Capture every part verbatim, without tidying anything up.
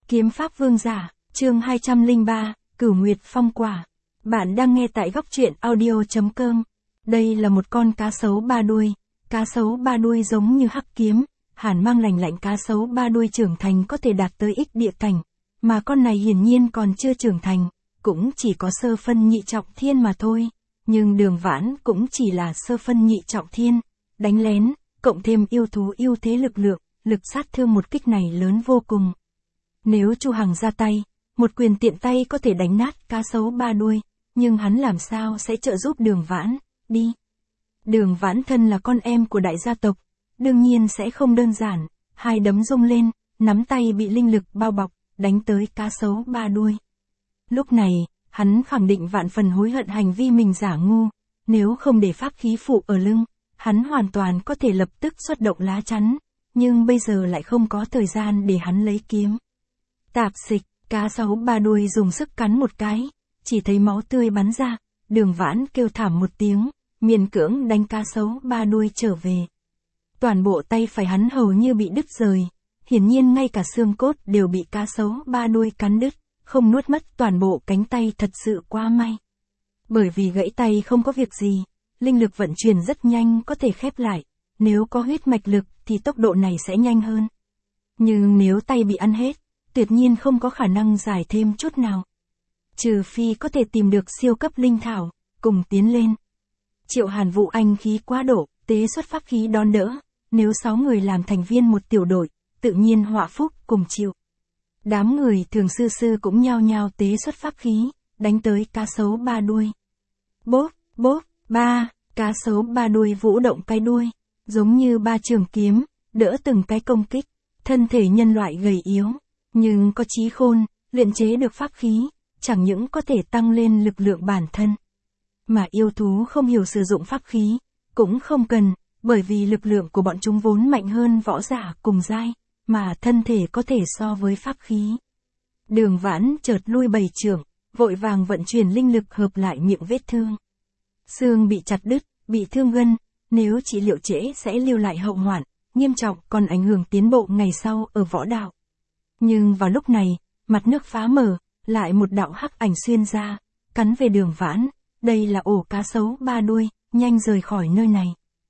Kiếm pháp vương giả, chương hai trăm lẻ ba, Cửu Nguyệt Phong Quả. Bạn đang nghe tại góc truyện audio chấm com. Đây là một con cá sấu ba đuôi. Cá sấu ba đuôi giống như hắc kiếm, hàn mang lành lạnh. Cá sấu ba đuôi trưởng thành có thể đạt tới ích địa cảnh, mà con này hiển nhiên còn chưa trưởng thành, cũng chỉ có sơ phân nhị trọng thiên mà thôi. Nhưng Đường Vãn cũng chỉ là sơ phân nhị trọng thiên, đánh lén, cộng thêm yêu thú ưu thế lực lượng, lực sát thương một kích này lớn vô cùng. Nếu Chu Hằng ra tay, một quyền tiện tay có thể đánh nát cá sấu ba đuôi, nhưng hắn làm sao sẽ trợ giúp Đường Vãn, đi. Đường Vãn thân là con em của đại gia tộc, đương nhiên sẽ không đơn giản, hai đấm rung lên, nắm tay bị linh lực bao bọc, đánh tới cá sấu ba đuôi. Lúc này, hắn khẳng định vạn phần hối hận hành vi mình giả ngu, nếu không để pháp khí phụ ở lưng, hắn hoàn toàn có thể lập tức xuất động lá chắn, nhưng bây giờ lại không có thời gian để hắn lấy kiếm. Tạp xịch, cá sấu ba đuôi dùng sức cắn một cái, chỉ thấy máu tươi bắn ra, Đường Vãn kêu thảm một tiếng, miễn cưỡng đánh cá sấu ba đuôi trở về. Toàn bộ tay phải hắn hầu như bị đứt rời, hiển nhiên ngay cả xương cốt đều bị cá sấu ba đuôi cắn đứt, không nuốt mất toàn bộ cánh tay. Thật sự quá may. Bởi vì gãy tay không có việc gì, linh lực vận chuyển rất nhanh có thể khép lại, nếu có huyết mạch lực thì tốc độ này sẽ nhanh hơn. Nhưng nếu tay bị ăn hết, tuyệt nhiên không có khả năng giải thêm chút nào. Trừ phi có thể tìm được siêu cấp linh thảo, cùng tiến lên. Triệu Hàn Vũ anh khí quá độ, tế xuất pháp khí đón đỡ, nếu sáu người làm thành viên một tiểu đội, tự nhiên họa phúc cùng chịu. Đám người Thường Sư Sư cũng nhao nhao tế xuất pháp khí, đánh tới cá sấu ba đuôi. Bốp, bốp, ba, cá sấu ba đuôi vũ động cái đuôi, giống như ba trường kiếm, đỡ từng cái công kích. Thân thể nhân loại gầy yếu, nhưng có trí khôn, luyện chế được pháp khí, chẳng những có thể tăng lên lực lượng bản thân. Mà yêu thú không hiểu sử dụng pháp khí, cũng không cần, bởi vì lực lượng của bọn chúng vốn mạnh hơn võ giả cùng giai, mà thân thể có thể so với pháp khí. Đường Vãn chợt lui bảy chưởng, vội vàng vận chuyển linh lực hợp lại miệng vết thương. Xương bị chặt đứt, bị thương gân, nếu trị liệu trễ sẽ lưu lại hậu hoạn, nghiêm trọng còn ảnh hưởng tiến bộ ngày sau ở võ đạo. Nhưng vào lúc này, mặt nước phá mở, lại một đạo hắc ảnh xuyên ra, cắn về Đường Vãn, đây là ổ cá sấu ba đuôi, nhanh rời khỏi nơi này.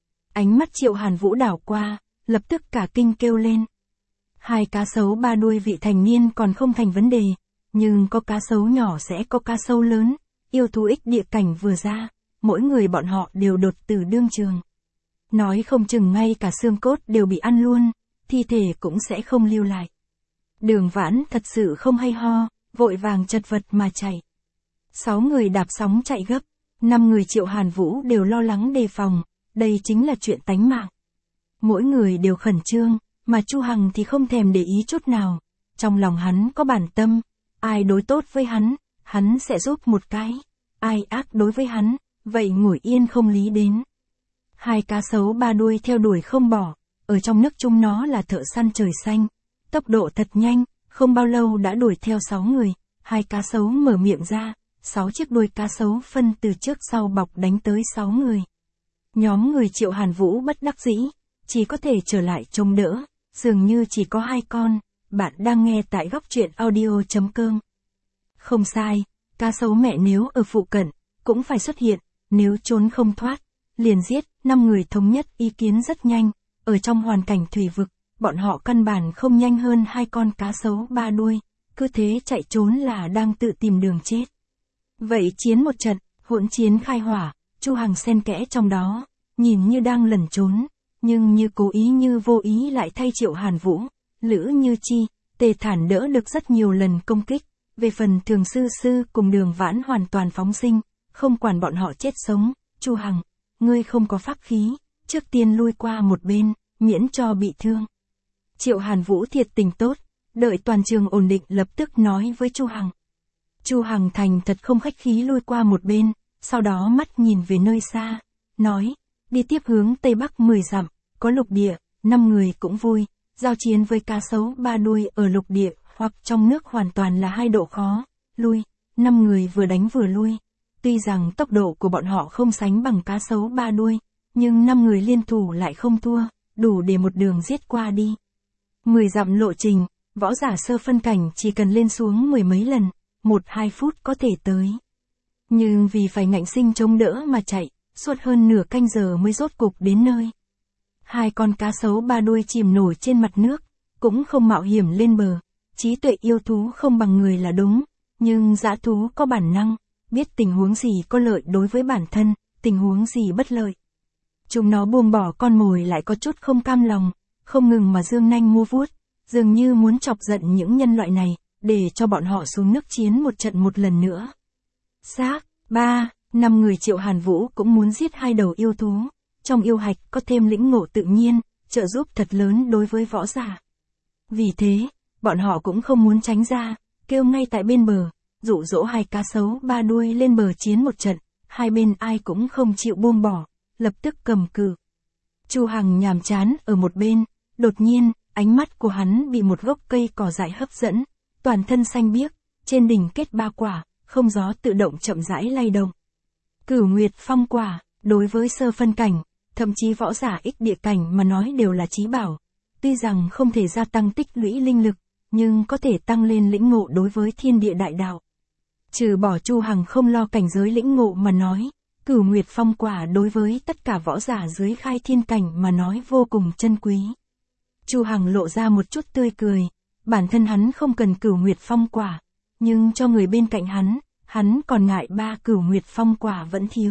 Ánh mắt Triệu Hàn Vũ đảo qua, lập tức cả kinh kêu lên. Hai cá sấu ba đuôi vị thành niên còn không thành vấn đề, nhưng có cá sấu nhỏ sẽ có cá sấu lớn, yêu thú ích địa cảnh vừa ra, mỗi người bọn họ đều đột tử đương trường. Nói không chừng ngay cả xương cốt đều bị ăn luôn, thi thể cũng sẽ không lưu lại. Đường Vãn thật sự không hay ho, vội vàng chật vật mà chạy. Sáu người đạp sóng chạy gấp, năm người Triệu Hàn Vũ đều lo lắng đề phòng, đây chính là chuyện tánh mạng. Mỗi người đều khẩn trương, mà Chu Hằng thì không thèm để ý chút nào. Trong lòng hắn có bản tâm, ai đối tốt với hắn, hắn sẽ giúp một cái, ai ác đối với hắn, vậy ngồi yên không lý đến. Hai cá sấu ba đuôi theo đuổi không bỏ, ở trong nước chúng nó là thợ săn trời xanh, tốc độ thật nhanh, không bao lâu đã đuổi theo sáu người. Hai cá sấu mở miệng ra, sáu chiếc đuôi cá sấu phân từ trước sau bọc đánh tới sáu người. Nhóm người Triệu Hàn Vũ bất đắc dĩ, chỉ có thể trở lại trông đỡ, dường như chỉ có hai con. Bạn đang nghe tại góc truyện audio chấm com. Không sai, cá sấu mẹ nếu ở phụ cận, cũng phải xuất hiện, nếu trốn không thoát, liền giết. Năm người thống nhất ý kiến rất nhanh, ở trong hoàn cảnh thủy vực, bọn họ căn bản không nhanh hơn hai con cá sấu ba đuôi, cứ thế chạy trốn là đang tự tìm đường chết. Vậy chiến một trận, hỗn chiến khai hỏa, Chu Hằng xen kẽ trong đó, nhìn như đang lẩn trốn, nhưng như cố ý như vô ý lại thay Triệu Hàn Vũ, Lữ Như Chi, Tề Thản đỡ được rất nhiều lần công kích. Về phần Thường Sư Sư cùng Đường Vãn hoàn toàn phóng sinh, không quản bọn họ chết sống. Chu Hằng, ngươi không có pháp khí, trước tiên lui qua một bên, miễn cho bị thương. Triệu Hàn Vũ thiệt tình tốt, đợi toàn trường ổn định lập tức nói với Chu Hằng. Chu Hằng thành thật không khách khí lui qua một bên, sau đó mắt nhìn về nơi xa, nói, đi tiếp hướng Tây Bắc mười dặm, có lục địa, năm người cũng vui, giao chiến với cá sấu ba đuôi ở lục địa hoặc trong nước hoàn toàn là hai độ khó, lui, năm người vừa đánh vừa lui. Tuy rằng tốc độ của bọn họ không sánh bằng cá sấu ba đuôi, nhưng năm người liên thủ lại không thua, đủ để một đường giết qua đi. Mười dặm lộ trình, Võ giả sơ phân cảnh chỉ cần lên xuống mười mấy lần, một hai phút có thể tới. Nhưng vì phải ngạnh sinh chống đỡ mà chạy, suốt hơn nửa canh giờ mới rốt cục đến nơi. Hai con cá sấu ba đuôi chìm nổi trên mặt nước, cũng không mạo hiểm lên bờ. Trí tuệ yêu thú không bằng người là đúng, nhưng dã thú có bản năng, biết tình huống gì có lợi đối với bản thân, tình huống gì bất lợi. Chúng nó buông bỏ con mồi lại có chút không cam lòng, không ngừng mà dương nanh múa vuốt, dường như muốn chọc giận những nhân loại này, để cho bọn họ xuống nước chiến một trận một lần nữa. Xác, ba, năm người Triệu Hàn Vũ cũng muốn giết hai đầu yêu thú, trong yêu hạch có thêm lĩnh ngộ tự nhiên, trợ giúp thật lớn đối với võ giả. Vì thế, bọn họ cũng không muốn tránh ra, kêu ngay tại bên bờ, dụ dỗ hai cá sấu ba đuôi lên bờ chiến một trận, hai bên ai cũng không chịu buông bỏ, lập tức cầm cự. Chu Hằng nhàm chán ở một bên, đột nhiên, ánh mắt của hắn bị một gốc cây cỏ dại hấp dẫn, toàn thân xanh biếc, trên đỉnh kết ba quả, không gió tự động chậm rãi lay động. Cửu Nguyệt Phong quả, đối với sơ phân cảnh, thậm chí võ giả ích địa cảnh mà nói đều là chí bảo. Tuy rằng không thể gia tăng tích lũy linh lực, nhưng có thể tăng lên lĩnh ngộ đối với thiên địa đại đạo. Trừ bỏ Chu Hằng không lo cảnh giới lĩnh ngộ mà nói, Cửu Nguyệt Phong quả đối với tất cả võ giả dưới khai thiên cảnh mà nói vô cùng chân quý. Chu Hằng lộ ra một chút tươi cười, bản thân hắn không cần Cửu Nguyệt Phong quả, nhưng cho người bên cạnh hắn, hắn còn ngại ba Cửu Nguyệt Phong quả vẫn thiếu.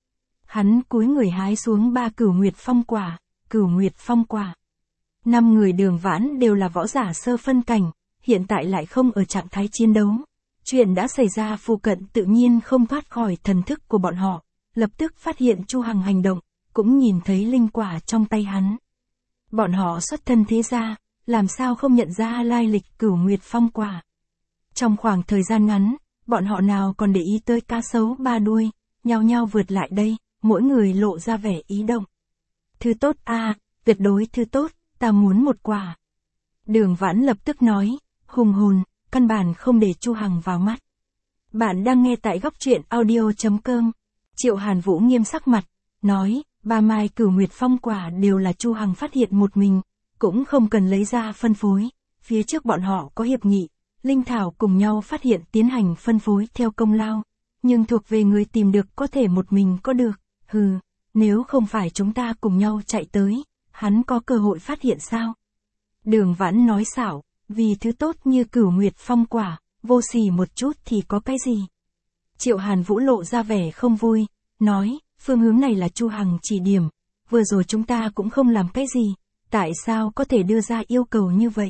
Hắn cúi người hái xuống ba Cửu Nguyệt Phong quả, Cửu Nguyệt Phong quả. Năm người Đường Vãn đều là võ giả sơ phân cảnh, hiện tại lại không ở trạng thái chiến đấu. Chuyện đã xảy ra phụ cận tự nhiên không thoát khỏi thần thức của bọn họ, lập tức phát hiện Chu Hằng hành động, cũng nhìn thấy linh quả trong tay hắn. Bọn họ xuất thân thế gia, làm sao không nhận ra lai lịch Cửu Nguyệt Phong quả. Trong khoảng thời gian ngắn, bọn họ nào còn để ý tới cá sấu ba đuôi, nhao nhao vượt lại đây, mỗi người lộ ra vẻ ý động. Thứ tốt a, à, tuyệt đối thứ tốt, ta muốn một quả. Đường Vãn lập tức nói, hùng hồn, căn bản không để Chu Hằng vào mắt. Bạn đang nghe tại góc truyện audio chấm com. Triệu Hàn Vũ nghiêm sắc mặt, nói, ba mai Cửu Nguyệt Phong quả đều là Chu Hằng phát hiện một mình, cũng không cần lấy ra phân phối. Phía trước bọn họ có hiệp nghị, linh thảo cùng nhau phát hiện tiến hành phân phối theo công lao, nhưng thuộc về người tìm được có thể một mình có được, hừ, nếu không phải chúng ta cùng nhau chạy tới, hắn có cơ hội phát hiện sao? Đường Vãn nói xảo, vì thứ tốt như Cửu Nguyệt Phong quả, vô sỉ một chút thì có cái gì? Triệu Hàn Vũ lộ ra vẻ không vui, nói, phương hướng này là Chu Hằng chỉ điểm, vừa rồi chúng ta cũng không làm cái gì, tại sao có thể đưa ra yêu cầu như vậy?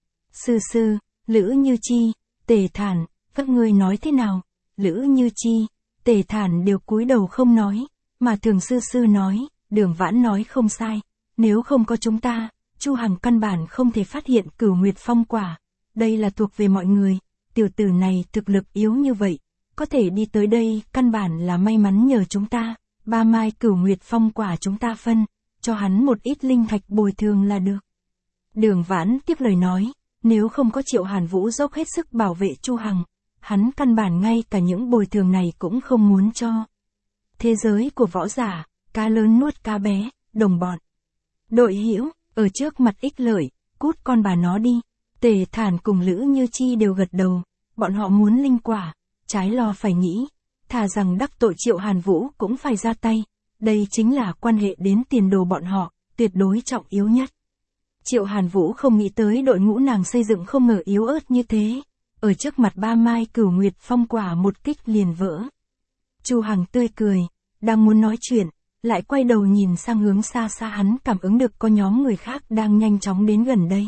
Sư sư, Lữ Như Chi, Tề Thản, các ngươi nói thế nào? Lữ Như Chi, Tề Thản đều cúi đầu không nói, mà Thường sư sư nói, Đường Vãn nói không sai, nếu không có chúng ta, Chu Hằng căn bản không thể phát hiện Cửu Nguyệt Phong quả, đây là thuộc về mọi người, tiểu tử này thực lực yếu như vậy, có thể đi tới đây căn bản là may mắn nhờ chúng ta, ba mai Cửu Nguyệt Phong quả chúng ta phân, cho hắn một ít linh thạch bồi thường là được. Đường Vãn tiếp lời nói, nếu không có Triệu Hàn Vũ dốc hết sức bảo vệ Chu Hằng, hắn căn bản ngay cả những bồi thường này cũng không muốn cho. Thế giới của võ giả, cá lớn nuốt cá bé, đồng bọn. Đội hữu, ở trước mặt ích lợi, cút con bà nó đi. Tề Thản cùng Lữ Như Chi đều gật đầu, bọn họ muốn linh quả, trái lo phải nghĩ, thà rằng đắc tội Triệu Hàn Vũ cũng phải ra tay, đây chính là quan hệ đến tiền đồ bọn họ, tuyệt đối trọng yếu nhất. Triệu Hàn Vũ không nghĩ tới đội ngũ nàng xây dựng không ngờ yếu ớt như thế, ở trước mặt ba mai Cửu Nguyệt Phong quả một kích liền vỡ. Chu Hằng tươi cười, đang muốn nói chuyện, lại quay đầu nhìn sang hướng xa xa, hắn cảm ứng được có nhóm người khác đang nhanh chóng đến gần đây.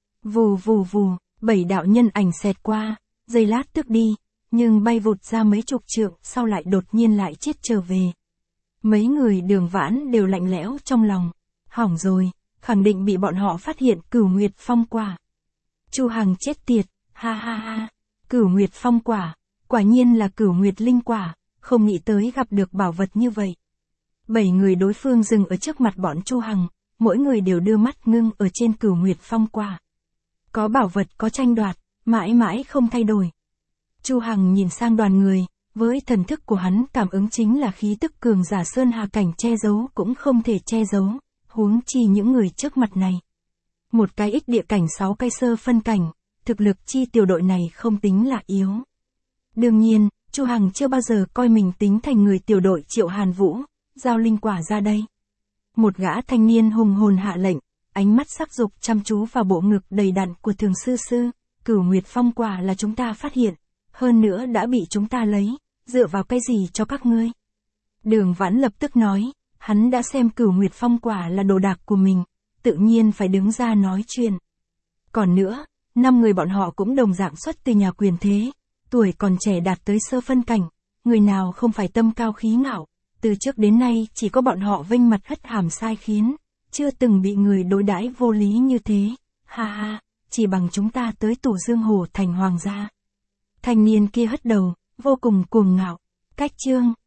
Vù vù vù, bảy đạo nhân ảnh xẹt qua, giây lát tước đi, nhưng bay vụt ra mấy chục trượng, sau lại đột nhiên lại chết trở về. Mấy người Đường Vãn đều lạnh lẽo trong lòng, hỏng rồi, khẳng định bị bọn họ phát hiện Cửu Nguyệt Phong quả. Chu Hằng chết tiệt, ha ha ha, Cửu Nguyệt Phong quả, quả nhiên là Cửu Nguyệt linh quả, không nghĩ tới gặp được bảo vật như vậy. Bảy người đối phương dừng ở trước mặt bọn Chu Hằng, mỗi người đều đưa mắt ngưng ở trên Cửu Nguyệt Phong quả. Có bảo vật có tranh đoạt, mãi mãi không thay đổi. Chu Hằng nhìn sang đoàn người, với thần thức của hắn cảm ứng chính là khí tức cường giả sơn hà cảnh, che giấu cũng không thể che giấu, huống chi những người trước mặt này. Một cái ích địa cảnh, sáu cái sơ phân cảnh, thực lực chi tiểu đội này không tính là yếu. Đương nhiên, Chu Hằng chưa bao giờ coi mình tính thành người tiểu đội Triệu Hàn Vũ, giao linh quả ra đây. Một gã thanh niên hùng hồn hạ lệnh, ánh mắt sắc dục chăm chú vào bộ ngực đầy đặn của Thường sư sư, Cửu Nguyệt Phong quả là chúng ta phát hiện, hơn nữa đã bị chúng ta lấy, dựa vào cái gì cho các ngươi? Đường Vãn lập tức nói, hắn đã xem Cửu Nguyệt Phong quả là đồ đạc của mình, tự nhiên phải đứng ra nói chuyện. Còn nữa, năm người bọn họ cũng đồng dạng xuất từ nhà quyền thế, tuổi còn trẻ đạt tới sơ phân cảnh, người nào không phải tâm cao khí ngạo, từ trước đến nay chỉ có bọn họ vênh mặt hất hàm sai khiến, chưa từng bị người đối đãi vô lý như thế, ha ha, chỉ bằng chúng ta tới Tủ Dương Hồ thành hoàng gia. Thanh niên kia hất đầu, vô cùng cuồng ngạo, cách chương.